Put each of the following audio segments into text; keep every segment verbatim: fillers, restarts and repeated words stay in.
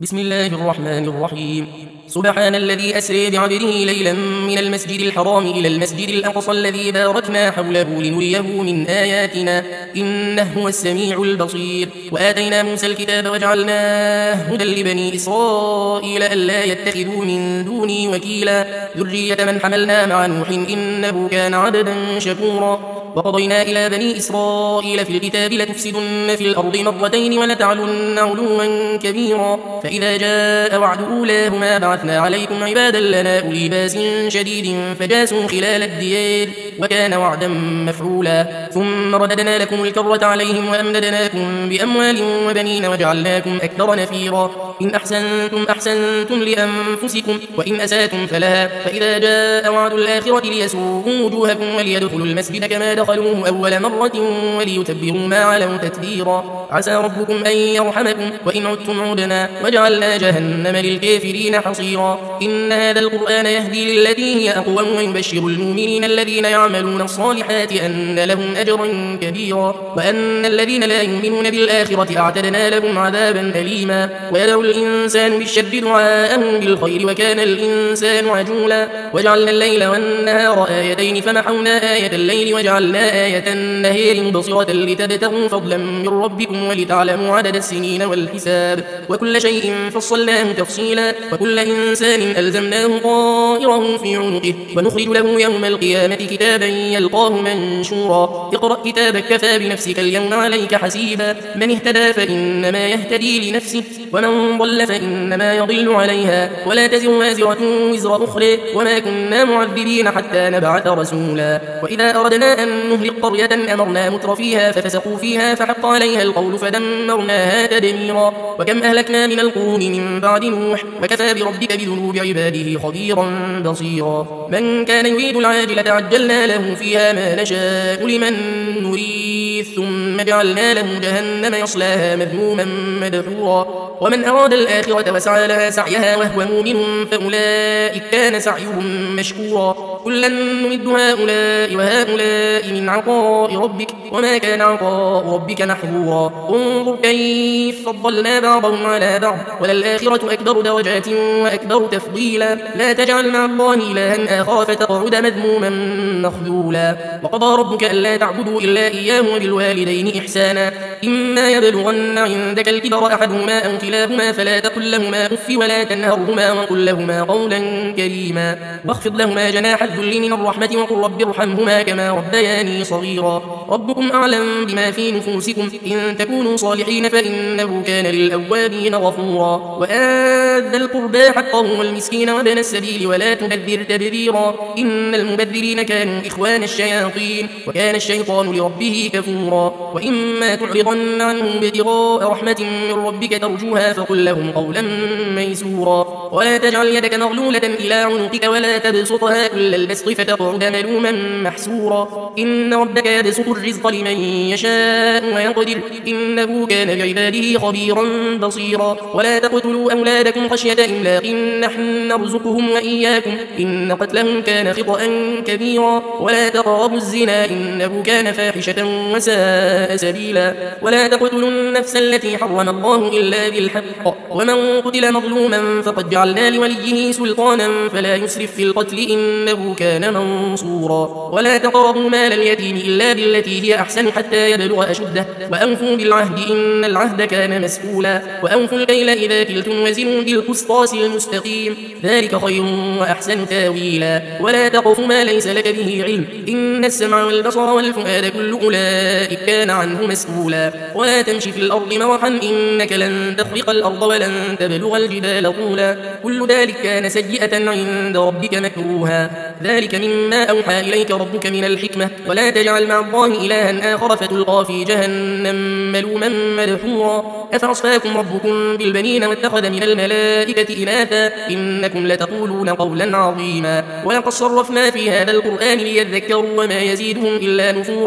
بسم الله الرحمن الرحيم. سبحان الذي أسري بعبده ليلا من المسجد الحرام إلى المسجد الأقصى الذي باركنا حوله لنريه من آياتنا إنه هو السميع البصير. وآتينا موسى الكتاب وجعلناه هدى لبني إسرائيل ألا يتخذوا من دوني وكيلا ذرية من حملنا مع نوح إنه كان عبدا شكورا. وقضينا إلى بني إسرائيل في الكتاب لتفسدن في الأرض مرتين ولتعلن علوا كبيرا فإذا جاء وعد أولاهما بعثنا عليكم عبادا لنا أولي باس شديد فجاسوا خلال الديار وكان وعدا مفعولا. ثم رددنا لكم الكرة عليهم وأمددناكم بأموال وبنين وجعلناكم أكثر نفيرا. إن أحسنتم أحسنتم لأنفسكم وإن أساتم فلها فإذا جاء وعد الآخرة ليسوءوا وجوهكم وليدخلوا المسجد كما دخلوه أول مرة وليتبروا ما علوا تتبيرا. عسى ربكم أن يرحمكم وإن عدتم عدنا وجعلنا جهنم للكافرين حصيرا. إن هذا القرآن يهدي للتي هي أقوم ويبشر المؤمنين الذين يعملون الصالحات أن لهم أجرا كبيرا وأن الذين لا يؤمنون بالآخرة أعتدنا لهم عذابا أليما. ويدعو الإنسان بالشر دعاءه بالخير وكان الإنسان عجولا. وجعلنا الليل والنهار آيتين فمحونا آية الليل وجعلنا آية النهار مبصرة لتبتغوا فضلا من ربكم ولتعلموا عدد السنين والحساب وكل شيء فصلناه تفصيلا. وكل إنسان ألزمناه طائره في عنقه ونخرج له يوم القيامة كتابا يلقاه منشورا. اقرأ كتابك كفى بنفسك اليوم عليك حسيبا. من اهتدى فإنما يهتدي لنفسه ومن ضل فإنما يضل عليها ولا تزر وازرة وزر أخرى وما كنا معذبين حتى نبعث رسولا. وإذا أردنا أن نهلك قرية أمرنا متر فيها ففسقوا فيها فحق عليها القول فدمرناها تدميرا. وكم أهلكنا من القرون من بعد نوح وكفى بربك بذنوب عباده خبيرا بصيرا. من كان يريد العاجلة عجلنا له فيها ما نشاء لمن نريد ثم جعلنا له جهنم يصلاها مذموما مدحورا. ومن أراد الآخرة وسعى لها سعيها وهو مؤمن فأولئك كان سعيهم مشكورا. كلا نمد هؤلاء وهؤلاء من عطاء ربك وما كان عطاء ربك محظورا. انظر كيف فضلنا بعضهم على بعض وللآخرة أكبر درجات وأكبر تفضيلا. لا تجعل مع الله إلها آخر فتقعد مذموما مخذولا. وقضى ربك ألا تعبدوا إلا إياه وبالوالدين إحسانا. إما يبلغن عندك الكبر أحدهما أو كلاهما فلا تقل لهما أف ولا تنهرهما وقل لهما قولا كريما. واخفض لهما جناح الذل من الرحمة وقل رب ارحمهما كما ربياني صغيرا. ربكم أعلم بما في نفوسكم إن تكونوا صالحين فإنه كان للأوابين غفورا. وآت ذا القربى حقه والمسكين وابن السبيل ولا تبذر تبذيرا إن المبذرين كانوا إخوان الشياطين وكان الشيطان لربه كفورا. وإما تعرضن عنهم ابتغاء رحمة من ربك ترجوها فقل لهم قولا ميسورا. ولا تجعل يدك مغلولة إلى عنقك ولا تبسطها كل البسط فتقعد ملوما محسورا. إن ربك يبسط الرزق لمن يشاء ويقدر إنه كان بعباده خبيرا بصيرا. ولا تقتلوا أولادكم خشية إملاق نحن نرزقهم وإياكم إن قتلهم كان خطأ كبيرا. ولا تقربوا الزنا إنه كان فاحشة وساء سبيلا. ولا تقتلوا النفس التي حرم الله إلا بالحق ومن قتل مظلوما فقد جعلنا لوليه سلطانا فلا يسرف في القتل إنه كان منصورا. ولا تقربوا مال اليتيم إلا بالتي هي أحسن حتى يبلغ أشده وأوفوا بالعهد إن العهد كان مسؤولا. وأوفوا الكيل إذا كلتم وزنوا بالقسطاس المستقيم ذلك خير وأحسن تاويلا. ولا تقف ما ليس لك به علم إن السمع والبصر والفؤاد كل أولئك كان عنه مسؤولا. ولا تمشي في الأرض مرحا إنك لن تخرق الأرض ولن تبلغ الجبال طولا كل ذلك كان سيئة عند ربك مكروها. ذلك مما أوحى إليك ربك من الحكمة. ولا تجعل مع الله إلها آخر فتلقى في جهنم ملوما مدحورا. أفأصفاكم ربكم بالبنين واتخذ من الملائكة إناثا إنكم لتقولون قولا عظيما. ولقد صرفنا في هذا القرآن ليذكروا وما يزيدهم إلا نفورا.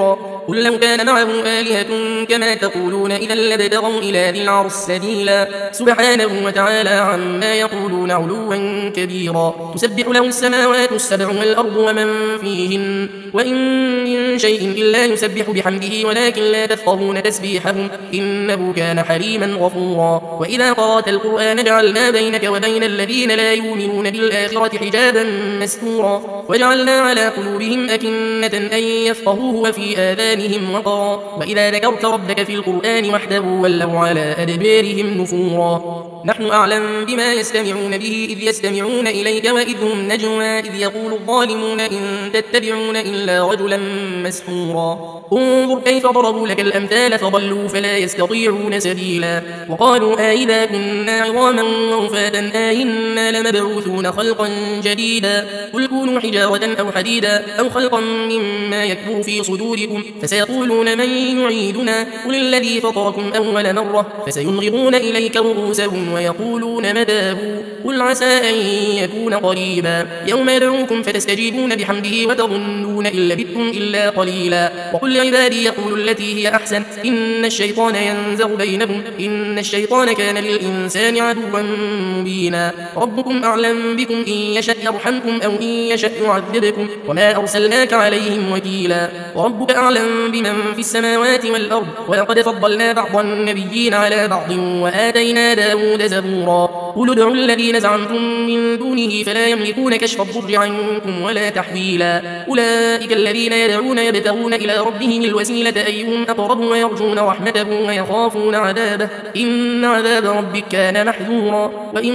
قل لو كان معه آلهة كما تقولون إذا لابتغوا إلى ذي العرش سبيلا سبحانه وتعالى عما يقولون علوا كبيرا تسبح له السماوات السبع والأرض ومن فيهن وإن من شيء إلا يسبح بحمده ولكن لا تفقهون تسبيحهم إنه كان حليما غفورا وإذا قرأت القرآن جعلنا بينك وبين الذين لا يؤمنون بالآخرة حجابا مستورا وجعلنا على قلوبهم أكنة أن يفقهوه وفي آذانهم وقرا وإذا ذكرت ربك في القرآن وحده ولوا على أدبارهم نفورا نحن أعلم بما يستمعون به إذ يستمعون إليك وإذ هم نجوى إذ يقول الظالمون إن تتبعون إلا رجلا مسحورا انظر كيف ضربوا لك الأمثال فضلوا فلا يستطيعون سبيلا وقالوا آئذا كنا عظاما ورفاتا آئنا لمبعوثون خلقا جديدا قل كونوا حجارة أو حديدا أو خلقا مما يكبر في صدوركم فسيقولون من يعيدنا قل الذي فطركم أول مرة فسينغضون إليك رؤوسهم ويقولون متاه قل عسى أن يكون قريبا يوم يدعوكم فتستجيبون بحمده وتظنون إن لبثتم إلا قليلا وقل لعبادي يقولوا التي هي أحسن إن الشيطان ينزغ بينهم إن الشيطان كان للإنسان عدوا مبينا ربكم أعلم بكم إن يشأ يرحمكم أو إن يشأ يعذبكم وما أرسلناك عليهم وكيلا وربك أعلم بمن في السماوات والأرض ولقد فضلنا بعض النبيين على بعض وآتينا داود زبورا قل ادعوا الذين زعمتم من دونه فلا يملكون كشف الضر عنكم ولا تحويلا أولئك الذين يدعون يبتغون إلى ربهم الوسيلة أيهم أقرب ويرجون رحمته ويخافون عذابه إن عذاب ربك كان محذورا وإن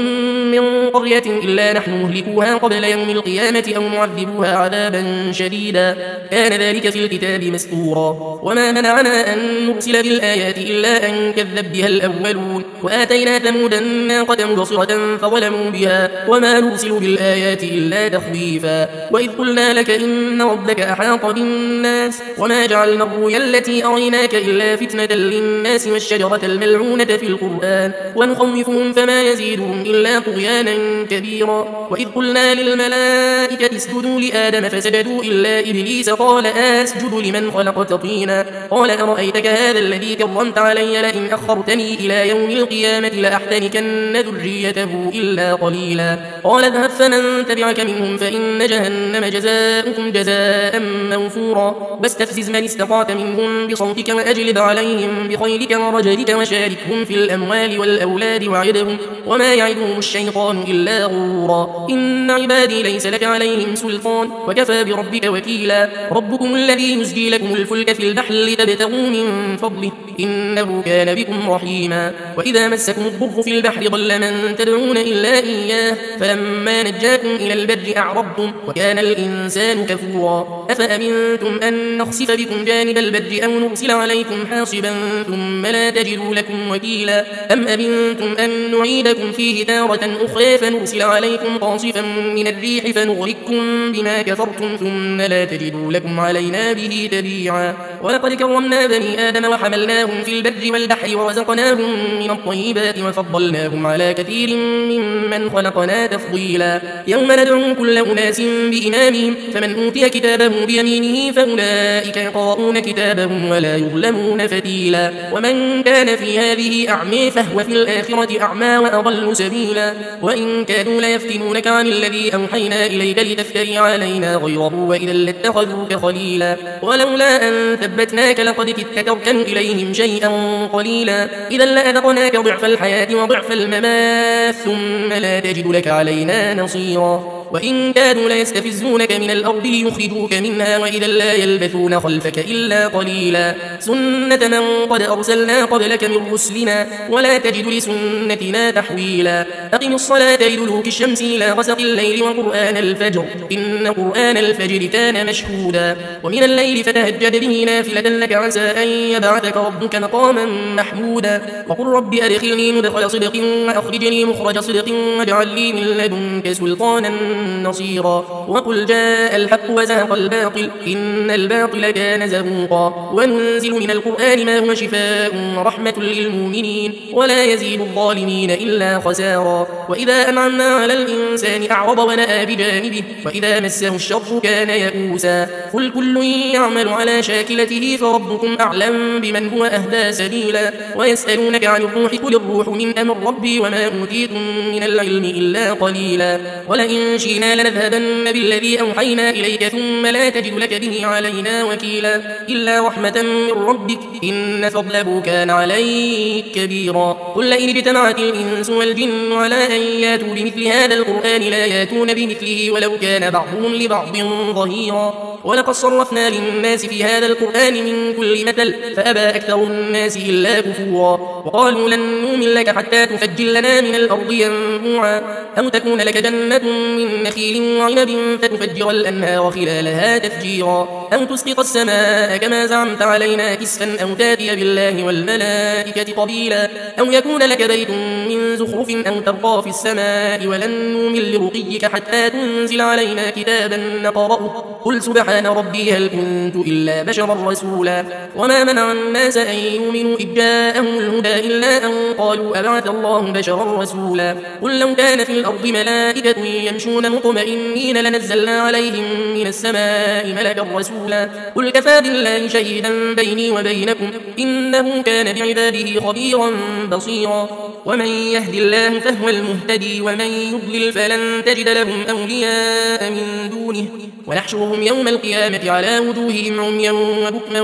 من قرية إلا نحن مهلكوها قبل يوم القيامة أو معذبوها عذابا شديدا كان ذلك في الكتاب مسطورا وما منعنا أن نرسل بالآيات إلا أن كذب بها الأولون وآتينا ثمود الناقة مبصرة فظلموا بها وما نرسل بالآيات إلا تخويفا وإذ قلنا لك إن ربك أحاط بالناس وما جعلنا الرؤيا التي أريناك إلا فتنة للناس والشجرة الملعونة في القرآن ونخوفهم فما يزيدهم إلا طغيانا كبيرا وإذ قلنا للملائكة اسجدوا لآدم فسجدوا إلا إبليس قال أسجد لمن خلقت طينا قال أرأيتك هذا الذي كرمت علي لئن أخرتني إلى يوم القيامة لأحتنكن ذريته إلا قليلا قال اذهب فمن تبعك منهم فإن جهنم جزاؤكم جزاء موفورا واستفزز من استطعت منهم بصوتك وأجلب عليهم بخيلك ورجلك وشاركهم في الأموال والأولاد وعدهم وما يعدهم الشيطان إلا غرورا إن عبادي ليس لك عليهم سلطان وكفى بربك وكيلا ربكم الذي يزجي لكم الفلك في البحر لتبتغوا من فضله إنه كان بكم رحيما وإذا مسكم الضر في البحر ضل من تدعون إلا إياه فلما نجاكم إلى البر أعرضتم وكان الإنسان كفورا أفأمنتم أن نخسف بكم جانب البر أو نرسل عليكم حاصبا ثم لا تجدوا لكم وكيلا أم أمنتم أن نعيدكم فيه تارة أخرى فنرسل عليكم قاصفا من الريح فنغرقكم بما كفرتم ثم لا تجدوا لكم علينا به تبيعا ولقد كرمنا بني آدم وحملناهم في البر والبحر ورزقناهم من الطيبات وفضلناهم على كثير ممن خلقنا تفضيلا يوم ندعو كل أناس بإمامهم فمن أوتي كتابه بيمينه فأولئك يقرؤون كتابهم ولا يظلمون فتيلا ومن كان في هذه أعمى فهو في الآخرة أعمى وأضل سبيلا وإن كادوا ليفتنونك عن الذي أوحينا إليك لتفتري علينا غيره وإذا لاتخذوك خليلا ولولا أن ثبتناك لقد كدت تركن إليهم شيئا قليلا إذا لأذقناك ضعف الحياة وضعف الممات ثم لا تجد لك علينا نصيرا وإن كادوا ليستفزونك من الأرض ليخرجوك منها وإذا لا يلبثون خلفك إلا قليلا سنة من قد أرسلنا قبلك من رسلنا ولا تجد لسنتنا تحويلا أقم الصلاة لدلوك الشمس إلى غسق الليل وقرآن الفجر إن قرآن الفجر كان مشهودا ومن الليل فتهجد به نافلة لك عسى أن يبعثك ربك مقاما محمودا وقل رب أدخلني مدخل صدق وأخرجني مخرج صدق واجعل لي من لدنك سلطانا نصيرا وقل جاء الحق وزهق الباطل إن الباطل كان زهوقا وننزل من القرآن ما هو شفاء ورحمة للمؤمنين ولا يزيد الظالمين إلا خسارا وإذا أنعمنا على الإنسان أعرض ونأى بجانبه وإذا مسه الشر كان يئوسا قل كل يعمل على شاكلته فربكم أعلم بمن هو أهدى سبيلا ويسألونك عن الروح قل الروح من أمر ربي وما أوتيتم من العلم إلا قليلا ولئن شئنا لنذهبن بالذي أوحينا إليك ثم لا تجد لك به علينا وكيلا إلا رحمة من ربك إن فضله كان عليك كبيرا قل لئن اجتمعت الإنس والجن على أن ياتوا بمثل هذا القرآن لا ياتون بمثله ولو كان بعضهم لبعض ظهيرا ولقد صرفنا للناس في هذا القرآن من كل مثل فأبى أكثر الناس إلا كفورا وقالوا لن نؤمن لك حتى تفجر لنا من الأرض ينبوعا أو تكون لك جنة من نخيل وعنب فتفجر الأنهار خلالها تفجيرا أو تسقط السماء كما زعمت علينا كسفا أو تاتي بالله والملائكة قبيلا أو يكون لك بيت من زخرف أو ترقى في السماء ولن نؤمن لرقيك حتى تنزل علينا كتابا نقرأه قل سبحان ربي هل كنت إلا بشرا رسولا وما منع الناس أن يؤمنوا إذ جاءهم الهدى إلا أن قالوا أبعث الله بشرا رسولا قل لو كان في الأرض ملائكة يمشون مطمئنين لنزلنا عليهم من السماء ملكا رسولا قل كفى بالله شهيدا بيني وبينكم إنه كان بعباده خبيرا بصيرا ومن يهد الله فهو المهتدي ومن يضلل فلن تجد لهم أولياء من دونه ونحشرهم يوم القيامة على وجوههم عميا وبكما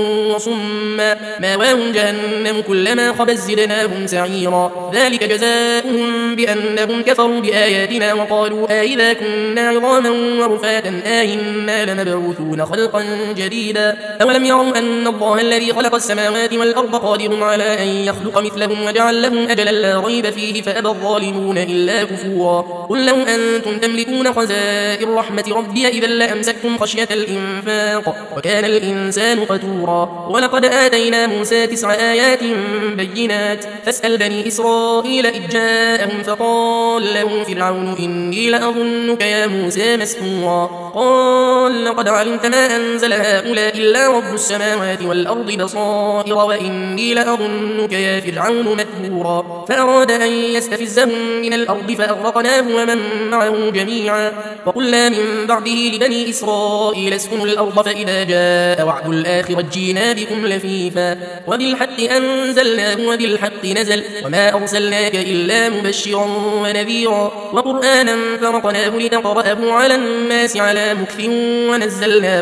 وصما ماواهم جهنم كلما خبت زدناهم سعيرا ذلك جزاؤهم بأنهم كفروا بآياتنا وقالوا آئذا كنا عظاما ورفاتا آئنا لمبعوثون خلقا جديدا أولم يروا أن الله الذي خلق السماوات والأرض قادر على أن يخلق مثلهم وجعل لهم أجلا لا ريب فيه فأبى الظالمون إلا كفورا قل لو أنتم تملكون خزائن رحمة ربي إذا لأمسكتم خشية الإنفاق وكان الإنسان قتورا ولقد آتينا موسى تسع آيات بينات فاسأل بني إسرائيل إذ جاءهم فقال له فرعون إني لأظنك يا موسى مسحورا قال لقد علمت ما أنزل هؤلاء إلا رب السماوات والأرض بصائر وإني لأظنك يا فرعون مثبورا فأراد أن يستفزهم من الأرض فأغرقناه ومن معه جميعا وقلنا من بعده لبني إسرائيل اسكنوا الأرض فإذا جاء وعد الآخرة جينا بكم لفيفا وبالحق أنزلناه وبالحق نزل وما أرسلناك إلا مبشرا ونذيرا وقرآنا فرقناه لتقرأه على الناس على مكث ونزلناه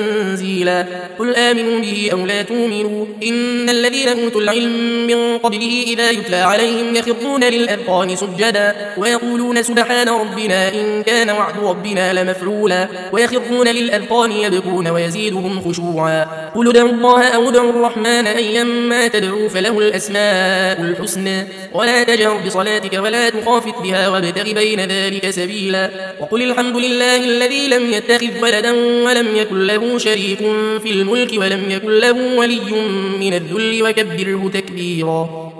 تنزيلا قل آمنوا به أو لا تؤمنوا إن الذين أوتوا العلم من قبله إذا يتلى عليهم يخرون للأذقان سجدا ويقولون سبحان ربنا إن كان وعد ربنا لمفعولا ويخرون للأذقان يبكون ويزيدهم خشوعا قل ادعوا الله أو ادعوا الرحمن أيما تدعوا فله الأسماء الحسنى ولا تجهر بصلاتك ولا تخافت بها وابتغ بين ذلك سبيلا وقل الحمد لله الذي لم يتخذ ولدا ولم يكن له شريك في الملك ولم يكن له ولي من الذل وكبره تكبيرا.